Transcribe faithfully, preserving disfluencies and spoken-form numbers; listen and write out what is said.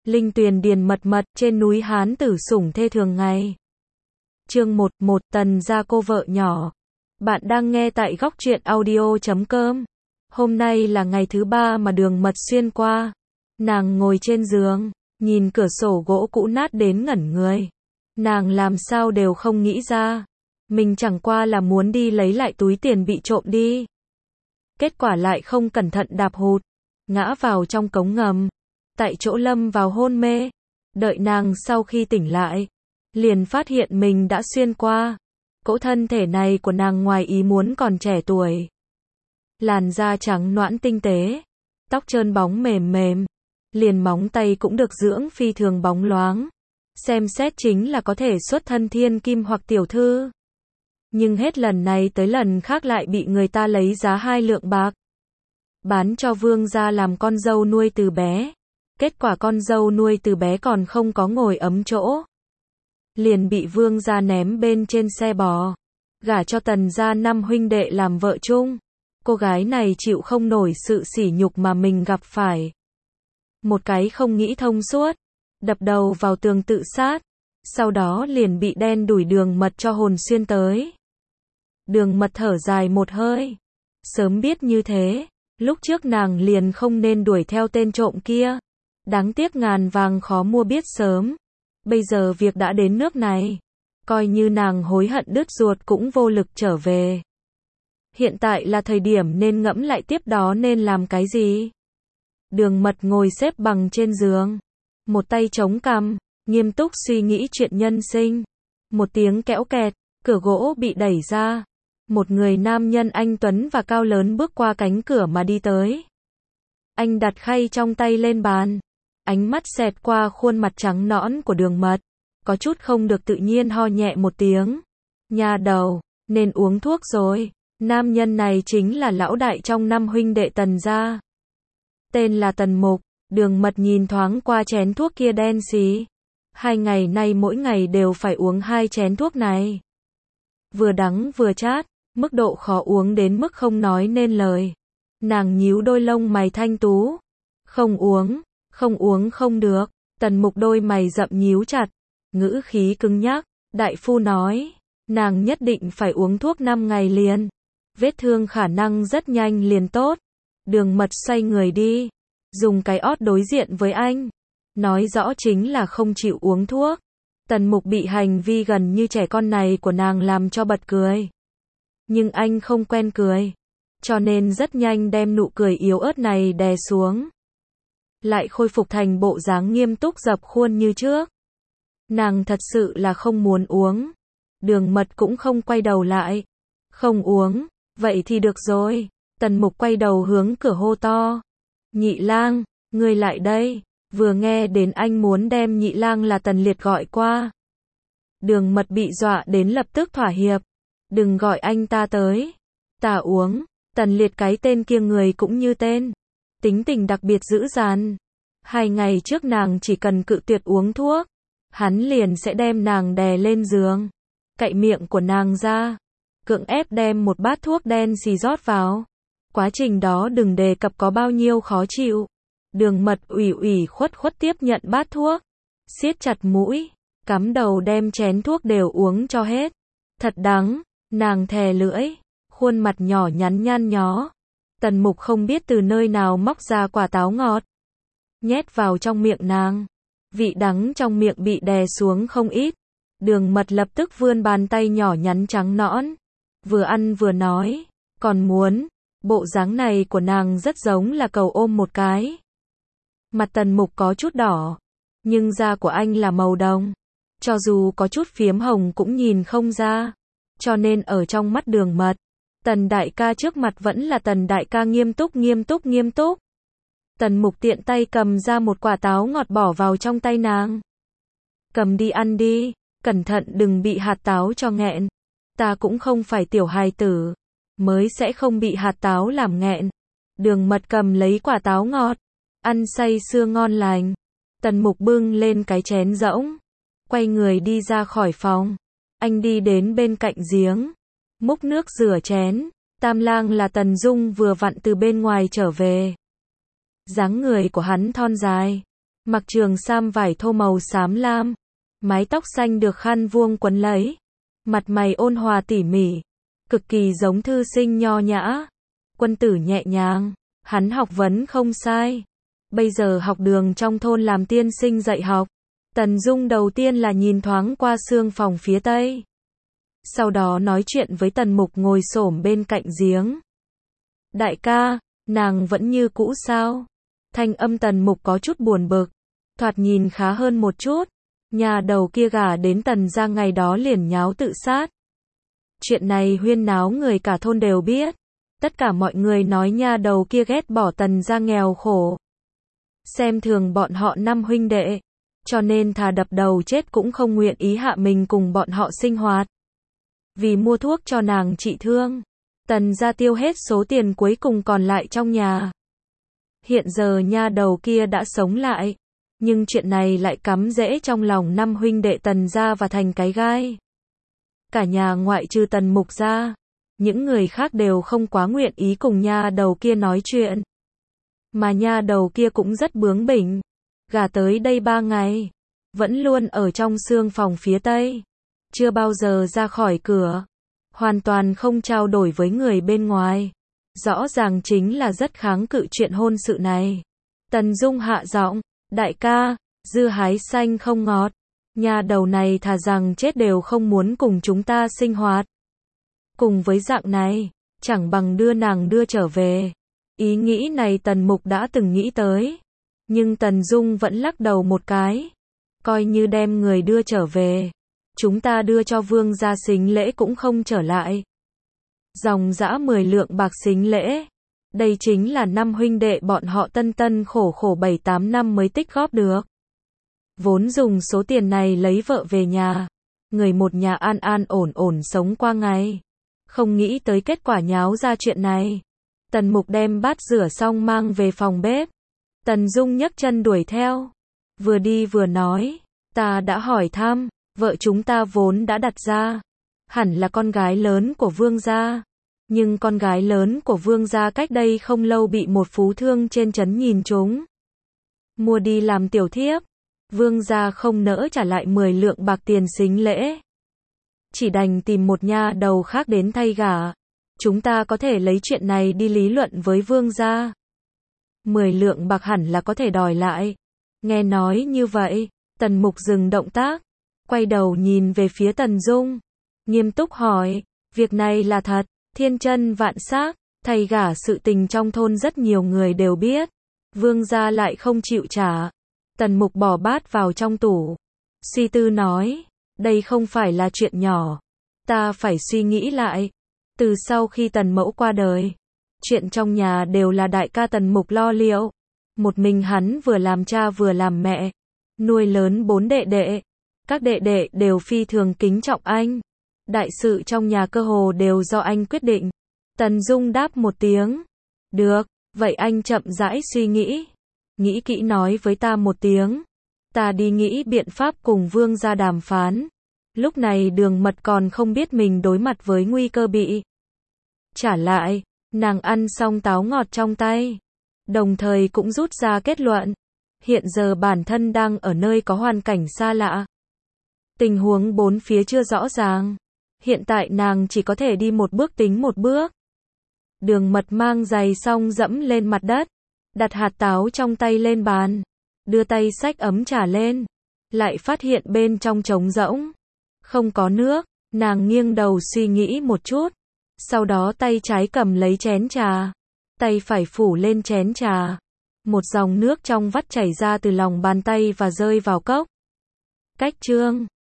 Linh tuyền điền mật mật, trên núi Hán tử sủng thê thường ngày. Chương một, một Tần gia cô vợ nhỏ. Bạn đang nghe tại góc truyện audio chấm com. Hôm nay là ngày thứ ba mà Đường Mật xuyên qua. Nàng ngồi trên giường, nhìn cửa sổ gỗ cũ nát đến ngẩn người. Nàng làm sao đều không nghĩ ra. Mình chẳng qua là muốn đi lấy lại túi tiền bị trộm đi. Kết quả lại không cẩn thận đạp hụt, ngã vào trong cống ngầm. Tại chỗ lâm vào hôn mê. Đợi nàng sau khi tỉnh lại, liền phát hiện mình đã xuyên qua. Cỗ thân thể này của nàng ngoài ý muốn còn trẻ tuổi. Làn da trắng nõn tinh tế, tóc trơn bóng mềm mềm, liền móng tay cũng được dưỡng phi thường bóng loáng. Xem xét chính là có thể xuất thân thiên kim hoặc tiểu thư. Nhưng hết lần này tới lần khác lại bị người ta lấy giá hai lượng bạc. Bán cho vương gia làm con dâu nuôi từ bé. Kết quả con dâu nuôi từ bé còn không có ngồi ấm chỗ. Liền bị vương gia ném bên trên xe bò. Gả cho Tần gia năm huynh đệ làm vợ chung. Cô gái này chịu không nổi sự sỉ nhục mà mình gặp phải. Một cái không nghĩ thông suốt. Đập đầu vào tường tự sát. Sau đó liền bị đen đuổi Đường Mật cho hồn xuyên tới. Đường Mật thở dài một hơi. Sớm biết như thế, lúc trước nàng liền không nên đuổi theo tên trộm kia. Đáng tiếc ngàn vàng khó mua biết sớm. Bây giờ việc đã đến nước này. Coi như nàng hối hận đứt ruột cũng vô lực trở về. Hiện tại là thời điểm nên ngẫm lại tiếp đó nên làm cái gì. Đường Mật ngồi xếp bằng trên giường. Một tay chống cằm, nghiêm túc suy nghĩ chuyện nhân sinh. Một tiếng kẽo kẹt, cửa gỗ bị đẩy ra. Một người nam nhân anh tuấn và cao lớn bước qua cánh cửa mà đi tới. Anh đặt khay trong tay lên bàn. Ánh mắt xẹt qua khuôn mặt trắng nõn của Đường Mật. Có chút không được tự nhiên ho nhẹ một tiếng. Nha đầu, nên uống thuốc rồi. Nam nhân này chính là lão đại trong năm huynh đệ Tần gia. Tên là Tần Mục. Đường Mật nhìn thoáng qua chén thuốc kia đen xì. Hai ngày nay mỗi ngày đều phải uống hai chén thuốc này. Vừa đắng vừa chát, mức độ khó uống đến mức không nói nên lời. Nàng nhíu đôi lông mày thanh tú. Không uống, không uống không được. Tần Mục đôi mày rậm nhíu chặt, ngữ khí cứng nhắc. Đại phu nói, nàng nhất định phải uống thuốc năm ngày liền. Vết thương khả năng rất nhanh liền tốt. Đường Mật xoay người đi, dùng cái ót đối diện với anh. Nói rõ chính là không chịu uống thuốc. Tần Mục bị hành vi gần như trẻ con này của nàng làm cho bật cười. Nhưng anh không quen cười. Cho nên rất nhanh đem nụ cười yếu ớt này đè xuống. Lại khôi phục thành bộ dáng nghiêm túc dập khuôn như trước. Nàng thật sự là không muốn uống. Đường Mật cũng không quay đầu lại. Không uống, vậy thì được rồi. Tần Mục quay đầu hướng cửa hô to. Nhị lang, ngươi lại đây. Vừa nghe đến anh muốn đem nhị lang là Tần Liệt gọi qua. Đường Mật bị dọa đến lập tức thỏa hiệp. Đừng gọi anh ta tới. Ta uống. Tần Liệt cái tên kia người cũng như tên. Tính tình đặc biệt dữ dằn. Hai ngày trước nàng chỉ cần cự tuyệt uống thuốc. Hắn liền sẽ đem nàng đè lên giường. Cạy miệng của nàng ra. Cưỡng ép đem một bát thuốc đen xì rót vào. Quá trình đó đừng đề cập có bao nhiêu khó chịu. Đường Mật ủy ủy khuất khuất tiếp nhận bát thuốc. Siết chặt mũi. Cắm đầu đem chén thuốc đều uống cho hết. Thật đắng. Nàng thè lưỡi. Khuôn mặt nhỏ nhắn nhăn nhó. Tần Mục không biết từ nơi nào móc ra quả táo ngọt. Nhét vào trong miệng nàng. Vị đắng trong miệng bị đè xuống không ít. Đường Mật lập tức vươn bàn tay nhỏ nhắn trắng nõn. Vừa ăn vừa nói. Còn muốn. Bộ dáng này của nàng rất giống là cầu ôm một cái. Mặt Tần Mục có chút đỏ. Nhưng da của anh là màu đồng. Cho dù có chút phiếm hồng cũng nhìn không ra. Cho nên ở trong mắt Đường Mật, Tần đại ca trước mặt vẫn là Tần đại ca nghiêm túc nghiêm túc nghiêm túc. Tần Mục tiện tay cầm ra một quả táo ngọt bỏ vào trong tay nàng. Cầm đi ăn đi, cẩn thận đừng bị hạt táo cho nghẹn. Ta cũng không phải tiểu hài tử, mới sẽ không bị hạt táo làm nghẹn. Đường Mật cầm lấy quả táo ngọt, ăn say sưa ngon lành. Tần Mục bưng lên cái chén rỗng, quay người đi ra khỏi phòng. Anh đi đến bên cạnh giếng, múc nước rửa chén. Tam lang là Tần Dung vừa vặn từ bên ngoài trở về. Dáng người của hắn thon dài, mặc trường sam vải thô màu xám lam, mái tóc xanh được khăn vuông quấn lấy, mặt mày ôn hòa tỉ mỉ, cực kỳ giống thư sinh nho nhã, quân tử nhẹ nhàng. Hắn học vấn không sai, bây giờ học đường trong thôn làm tiên sinh dạy học. Tần Dung đầu tiên là nhìn thoáng qua sương phòng phía tây, sau đó nói chuyện với Tần Mục ngồi xổm bên cạnh giếng. Đại ca, nàng vẫn như cũ sao? Thanh âm Tần Mục có chút buồn bực, thoạt nhìn khá hơn một chút. Nhà đầu kia gả đến Tần gia ngày đó liền nháo tự sát. Chuyện này huyên náo người cả thôn đều biết. Tất cả mọi người nói nha đầu kia ghét bỏ Tần gia nghèo khổ, xem thường bọn họ năm huynh đệ, cho nên thà đập đầu chết cũng không nguyện ý hạ mình cùng bọn họ sinh hoạt. Vì mua thuốc cho nàng trị thương, Tần gia tiêu hết số tiền cuối cùng còn lại trong nhà. Hiện giờ nha đầu kia đã sống lại, nhưng chuyện này lại cắm rễ trong lòng năm huynh đệ Tần gia và thành cái gai. Cả nhà ngoại trừ Tần Mục gia, những người khác đều không quá nguyện ý cùng nha đầu kia nói chuyện. Mà nha đầu kia cũng rất bướng bỉnh, gả tới đây ba ngày, vẫn luôn ở trong sương phòng phía tây, chưa bao giờ ra khỏi cửa, hoàn toàn không trao đổi với người bên ngoài. Rõ ràng chính là rất kháng cự chuyện hôn sự này. Tần Dung hạ giọng, đại ca, dưa hái xanh không ngọt, nhà đầu này thà rằng chết đều không muốn cùng chúng ta sinh hoạt. Cùng với dạng này, chẳng bằng đưa nàng đưa trở về. Ý nghĩ này Tần Mục đã từng nghĩ tới, nhưng Tần Dung vẫn lắc đầu một cái. Coi như đem người đưa trở về, chúng ta đưa cho vương gia sính lễ cũng không trở lại. Dòng dã mười lượng bạc sính lễ, đây chính là năm huynh đệ bọn họ tân tân khổ khổ bảy tám năm mới tích góp được. Vốn dùng số tiền này lấy vợ về nhà, người một nhà an an ổn ổn sống qua ngày. Không nghĩ tới kết quả nháo ra chuyện này. Tần Mục đem bát rửa xong mang về phòng bếp. Tần Dung nhấc chân đuổi theo, vừa đi vừa nói, ta đã hỏi thăm, vợ chúng ta vốn đã đặt ra, hẳn là con gái lớn của vương gia. Nhưng con gái lớn của vương gia cách đây không lâu bị một phú thương trên trấn nhìn trúng, mua đi làm tiểu thiếp. Vương gia không nỡ trả lại mười lượng bạc tiền sính lễ, chỉ đành tìm một nha đầu khác đến thay gả. Chúng ta có thể lấy chuyện này đi lý luận với vương gia. Mười lượng bạc hẳn là có thể đòi lại. Nghe nói như vậy, Tần Mục dừng động tác, quay đầu nhìn về phía Tần Dung, nghiêm túc hỏi, việc này là thật? Thiên chân vạn xác, thay gả sự tình trong thôn rất nhiều người đều biết, vương gia lại không chịu trả. Tần Mục bỏ bát vào trong tủ, suy tư nói, đây không phải là chuyện nhỏ, ta phải suy nghĩ lại. Từ sau khi Tần Mẫu qua đời, chuyện trong nhà đều là đại ca Tần Mục lo liệu. Một mình hắn vừa làm cha vừa làm mẹ, nuôi lớn bốn đệ đệ. Các đệ đệ đều phi thường kính trọng anh. Đại sự trong nhà cơ hồ đều do anh quyết định. Tần Dung đáp một tiếng. Được, vậy anh chậm rãi suy nghĩ. Nghĩ kỹ nói với ta một tiếng. Ta đi nghĩ biện pháp cùng vương gia đàm phán. Lúc này Đường Mật còn không biết mình đối mặt với nguy cơ bị trả lại. Nàng ăn xong táo ngọt trong tay, đồng thời cũng rút ra kết luận. Hiện giờ bản thân đang ở nơi có hoàn cảnh xa lạ. Tình huống bốn phía chưa rõ ràng. Hiện tại nàng chỉ có thể đi một bước tính một bước. Đường Mật mang giày xong dẫm lên mặt đất, đặt hạt táo trong tay lên bàn, đưa tay xách ấm trà lên, lại phát hiện bên trong trống rỗng, không có nước. Nàng nghiêng đầu suy nghĩ một chút, sau đó tay trái cầm lấy chén trà, tay phải phủ lên chén trà. Một dòng nước trong vắt chảy ra từ lòng bàn tay và rơi vào cốc. Cách chương